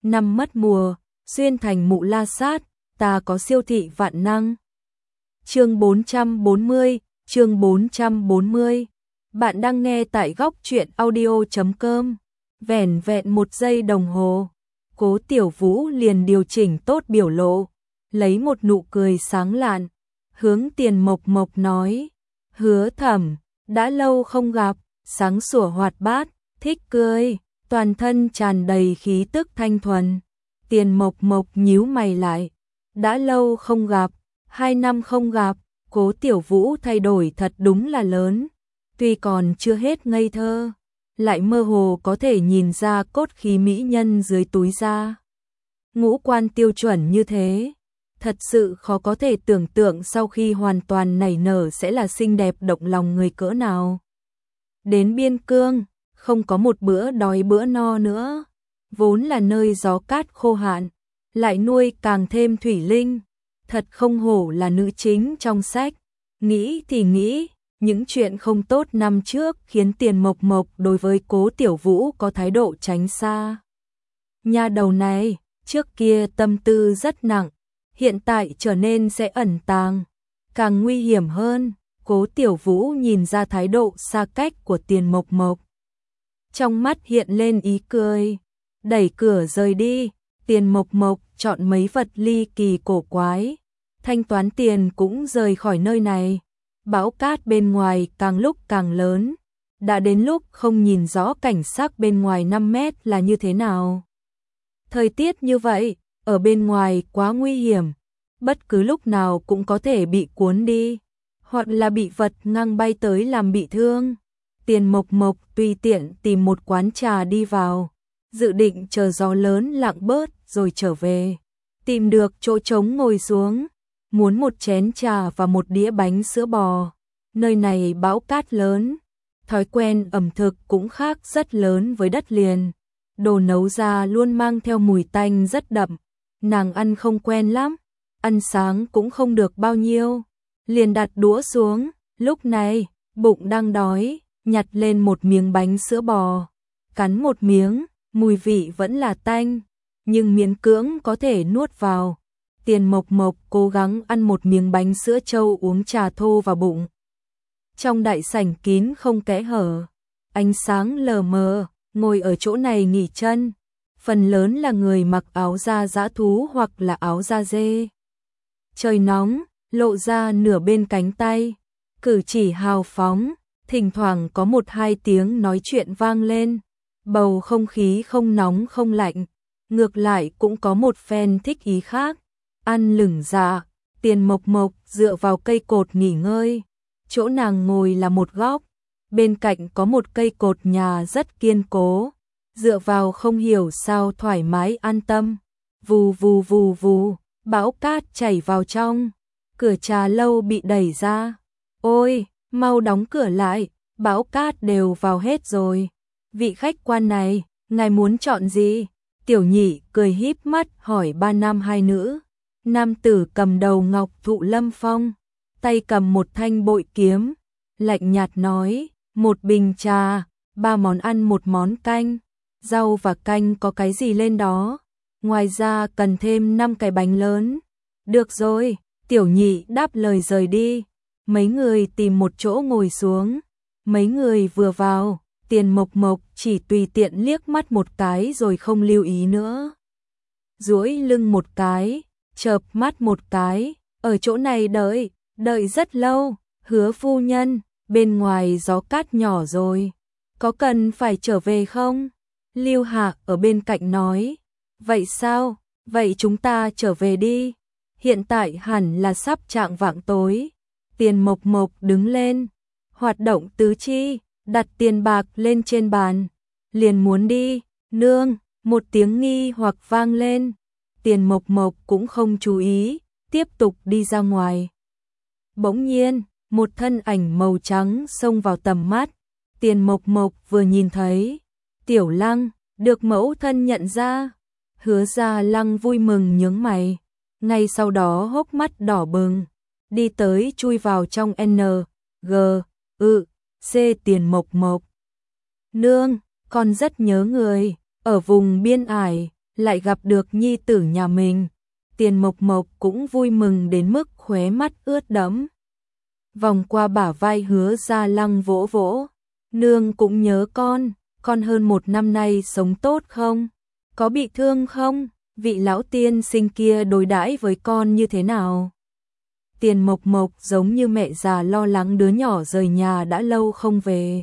năm mất mùa, xuyên thành Mụ La Sát, ta có siêu thị vạn năng. Chương 440, chương 440. Bạn đang nghe tại góc truyện audio.com. Vẻn vẹn 1 giây đồng hồ, Cố Tiểu Vũ liền điều chỉnh tốt biểu lộ, lấy một nụ cười sáng lạn, hướng Tiền Mộc Mộc nói: "Hứa Thẩm, đã lâu không gặp." Sáng sủa hoạt bát, thích cười, toàn thân tràn đầy khí tức thanh thuần. Tiền Mộc Mộc nhíu mày lại, đã lâu không gặp, 2 năm không gặp. Cố Tiểu Vũ thay đổi thật đúng là lớn, tuy còn chưa hết ngây thơ, lại mơ hồ có thể nhìn ra cốt khí mỹ nhân dưới túi da. Ngũ quan tiêu chuẩn như thế, thật sự khó có thể tưởng tượng sau khi hoàn toàn nảy nở sẽ là xinh đẹp động lòng người cỡ nào. Đến biên cương, không có một bữa đói bữa no nữa, vốn là nơi gió cát khô hạn, lại nuôi càng thêm thủy linh, thật không hổ là nữ chính trong sách. Nghĩ thì nghĩ, những chuyện không tốt năm trước khiến Tiền Mộc Mộc đối với Cố Tiểu Vũ có thái độ tránh xa. Nha đầu này, trước kia tâm tư rất nặng, hiện tại trở nên sẽ ẩn tàng, càng nguy hiểm hơn. Cố Tiểu Vũ nhìn ra thái độ xa cách của Tiền Mộc Mộc, trong mắt hiện lên ý cười, đẩy cửa rời đi. Tiền Mộc Mộc chọn mấy vật ly kỳ cổ quái, thanh toán tiền cũng rời khỏi nơi này. Bão cát bên ngoài càng lúc càng lớn, đã đến lúc không nhìn rõ cảnh sắc bên ngoài 5 mét là như thế nào. Thời tiết như vậy, ở bên ngoài quá nguy hiểm, bất cứ lúc nào cũng có thể bị cuốn đi, hoặc là bị vật ngang bay tới làm bị thương. Tiền Mộc Mộc tùy tiện tìm một quán trà đi vào, dự định chờ gió lớn lặng bớt rồi trở về. Tìm được chỗ trống ngồi xuống, muốn một chén trà và một đĩa bánh sữa bò. Nơi này bão cát lớn, thói quen ẩm thực cũng khác rất lớn với đất liền. Đồ nấu ra luôn mang theo mùi tanh rất đậm, nàng ăn không quen lắm, ăn sáng cũng không được bao nhiêu, liền đặt đũa xuống. Lúc này, bụng đang đói, nhặt lên một miếng bánh sữa bò, cắn một miếng, mùi vị vẫn là tanh, nhưng miễn cưỡng có thể nuốt vào. Tiền Mộc Mộc cố gắng ăn một miếng bánh sữa trâu uống trà thô vào bụng. Trong đại sảnh kín không kẽ hở, ánh sáng lờ mờ, ngồi ở chỗ này nghỉ chân, phần lớn là người mặc áo da dã thú hoặc là áo da dê. Trời nóng, lộ ra nửa bên cánh tay, cử chỉ hào phóng, thỉnh thoảng có 1-2 tiếng nói chuyện vang lên, bầu không khí không nóng không lạnh, ngược lại cũng có một phen thích ý khác. Ăn lửng dạ, Tiền Mộc Mộc dựa vào cây cột nghỉ ngơi, chỗ nàng ngồi là một góc, bên cạnh có một cây cột nhà rất kiên cố, dựa vào không hiểu sao thoải mái an tâm. Vù vù vù vù, bão cát chảy vào trong, cửa trà lâu bị đẩy ra. Ôi, mau đóng cửa lại, bão cát đều vào hết rồi. Vị khách quan này, ngài muốn chọn gì? Tiểu Nhị cười híp mắt hỏi 3 nam 2 nữ. Nam tử cầm đầu ngọc thụ lâm phong, tay cầm một thanh bội kiếm, lạnh nhạt nói: 1 bình trà, 3 món ăn 1 món canh, rau và canh có cái gì lên đó, ngoài ra cần thêm 5 cái bánh lớn. Được rồi, Tiểu Nhị đáp lời rời đi. Mấy người tìm một chỗ ngồi xuống, mấy người vừa vào, Tiền Mộc Mộc chỉ tùy tiện liếc mắt một cái rồi không lưu ý nữa. Duỗi lưng một cái, chợp mắt một cái, ở chỗ này đợi rất lâu. Hứa phu nhân, bên ngoài gió cát nhỏ rồi, có cần phải trở về không? Lưu Hạ ở bên cạnh nói. Vậy sao? Vậy chúng ta trở về đi. Hiện tại hẳn là sắp chạng vạng tối. Tiền Mộc Mộc đứng lên, hoạt động tứ chi, đặt tiền bạc lên trên bàn, liền muốn đi. Nương, một tiếng nghi hoặc vang lên. Tiền Mộc Mộc cũng không chú ý, tiếp tục đi ra ngoài. Bỗng nhiên, một thân ảnh màu trắng xông vào tầm mắt. Tiền Mộc Mộc vừa nhìn thấy Tiểu Lăng, được mẫu thân nhận ra. Hứa Gia Lăng vui mừng nhướng mày, ngay sau đó hốc mắt đỏ bừng, đi tới chui vào trong C Tiền Mộc Mộc. Nương, con rất nhớ người, ở vùng biên ải, lại gặp được nhi tử nhà mình. Tiền Mộc Mộc cũng vui mừng đến mức khóe mắt ướt đẫm. Vòng qua bả vai Hứa Gia Lăng vỗ vỗ, nương cũng nhớ con hơn 1 năm nay sống tốt không? Có bị thương không? Vị lão tiên sinh kia đối đãi với con như thế nào? Tiền Mộc Mộc giống như mẹ già lo lắng đứa nhỏ rời nhà đã lâu không về.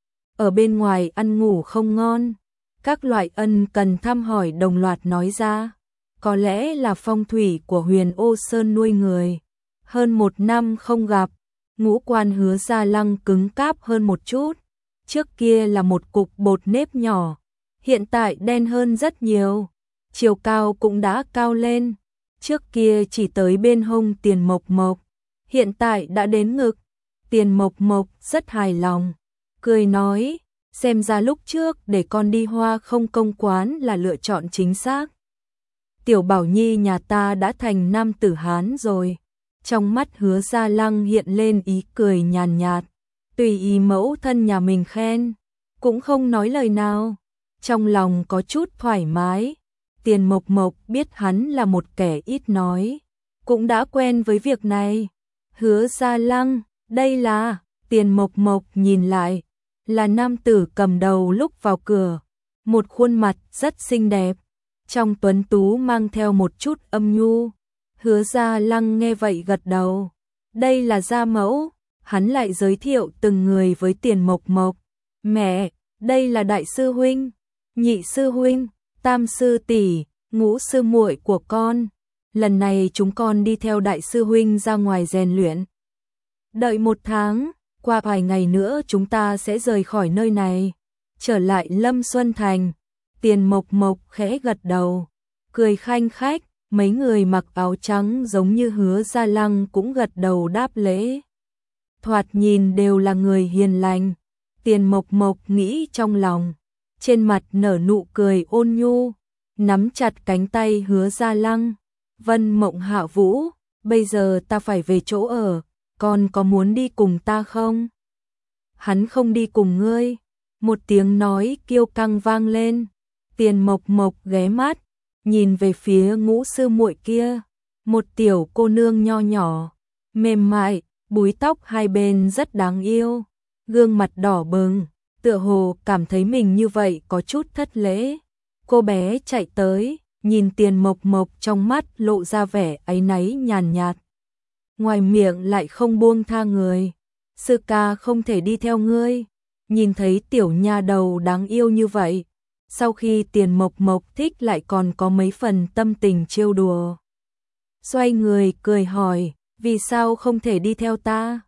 Ở bên ngoài ăn ngủ không ngon, các loại ân cần thăm hỏi đồng loạt nói ra. Có lẽ là phong thủy của Huyền Ô Sơn nuôi người. Hơn 1 năm không gặp, ngũ quan Hứa Gia Lăng cứng cáp hơn một chút. Trước kia là một cục bột nếp nhỏ, hiện tại đen hơn rất nhiều. Chiều cao cũng đã cao lên. Trước kia chỉ tới bên hông Tiền Mộc Mộc, hiện tại đã đến ngực. Tiền Mộc Mộc rất hài lòng, cười nói, xem ra lúc trước để con đi Hoa Không công quán là lựa chọn chính xác. Tiểu Bảo Nhi nhà ta đã thành nam tử Hán rồi. Trong mắt Hứa Gia Lăng hiện lên ý cười nhàn nhạt, tùy ý mẫu thân nhà mình khen, cũng không nói lời nào. Trong lòng có chút thoải mái. Tiền Mộc Mộc biết hắn là một kẻ ít nói, cũng đã quen với việc này. Hứa Gia Lăng, đây là... Tiền Mộc Mộc nhìn lại, là nam tử cầm đầu lúc vào cửa, một khuôn mặt rất xinh đẹp, trong tuấn tú mang theo một chút âm nhu. Hứa Gia Lăng nghe vậy gật đầu, đây là gia mẫu. Hắn lại giới thiệu từng người với Tiền Mộc Mộc. Mẹ, đây là đại sư huynh, nhị sư huynh, tam sư tỷ, ngũ sư muội của con. Lần này chúng con đi theo đại sư huynh ra ngoài rèn luyện. Đợi 1 tháng, qua vài ngày nữa chúng ta sẽ rời khỏi nơi này, trở lại Lâm Xuân Thành. Tiền Mộc Mộc khẽ gật đầu, cười khanh khách. Mấy người mặc áo trắng giống như Hứa Gia Lăng cũng gật đầu đáp lễ. Thoạt nhìn đều là người hiền lành. Tiền Mộc Mộc nghĩ trong lòng, trên mặt nở nụ cười ôn nhu, nắm chặt cánh tay Hứa Gia Lăng. Vân Mộng Hạ Vũ, bây giờ ta phải về chỗ ở, con có muốn đi cùng ta không? Hắn không đi cùng ngươi. Một tiếng nói kiêu căng vang lên. Tiền Mộc Mộc ghé mắt, nhìn về phía ngũ sư muội kia, một tiểu cô nương nho nhỏ, mềm mại, búi tóc hai bên rất đáng yêu, gương mặt đỏ bừng, tựa hồ cảm thấy mình như vậy có chút thất lễ. Cô bé chạy tới, nhìn Tiền Mộc Mộc trong mắt lộ ra vẻ áy náy nhàn nhạt. Ngoài miệng lại không buông tha người. Sư ca không thể đi theo ngươi. Nhìn thấy tiểu nha đầu đáng yêu như vậy, sau khi Tiền Mộc Mộc thích lại còn có mấy phần tâm tình trêu đùa. Xoay người cười hỏi, vì sao không thể đi theo ta?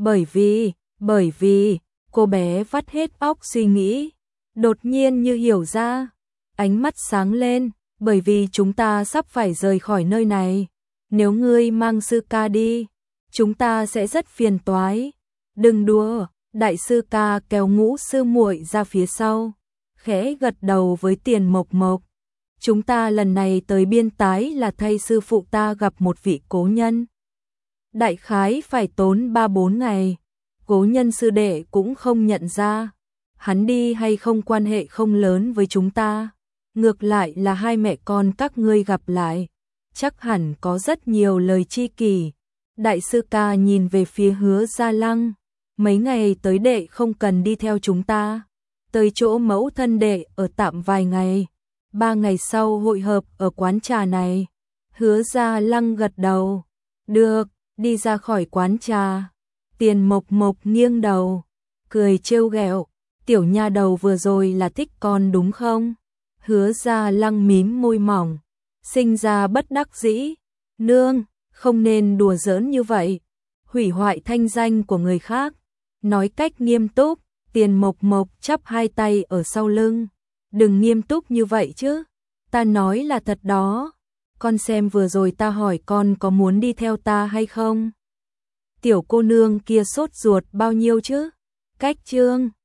Bởi vì, cô bé vắt hết óc suy nghĩ, đột nhiên như hiểu ra, ánh mắt sáng lên, bởi vì chúng ta sắp phải rời khỏi nơi này, nếu ngươi mang sư ca đi, chúng ta sẽ rất phiền toái. Đừng đùa, đại sư ca kéo ngũ sư muội ra phía sau, khẽ gật đầu với Tiền Mộc Mộc. Chúng ta lần này tới Biên Tái là thay sư phụ ta gặp một vị cố nhân. Đại khái phải tốn 3-4 ngày. Cố nhân sư đệ cũng không nhận ra. Hắn đi hay không quan hệ không lớn với chúng ta. Ngược lại là hai mẹ con các ngươi gặp lại, chắc hẳn có rất nhiều lời tri kỷ. Đại sư ca nhìn về phía Hứa Gia Lăng. Mấy ngày tới đệ không cần đi theo chúng ta. Tới chỗ mẫu thân đệ ở tạm vài ngày. 3 ngày sau hội hợp ở quán trà này. Hứa Gia Lăng gật đầu. Được, đi ra khỏi quán trà. Tiền Mộc Mộc nghiêng đầu, cười trêu ghẹo. Tiểu nha đầu vừa rồi là thích con đúng không? Hứa Gia Lăng mím môi mỏng, sinh ra bất đắc dĩ. Nương, không nên đùa giỡn như vậy, hủy hoại thanh danh của người khác. Nói cách nghiêm túc. Tiền Mộc Mộc chắp hai tay ở sau lưng. Đừng nghiêm túc như vậy chứ. Ta nói là thật đó. Con xem vừa rồi ta hỏi con có muốn đi theo ta hay không? Tiểu cô nương kia sốt ruột bao nhiêu chứ? Cách chương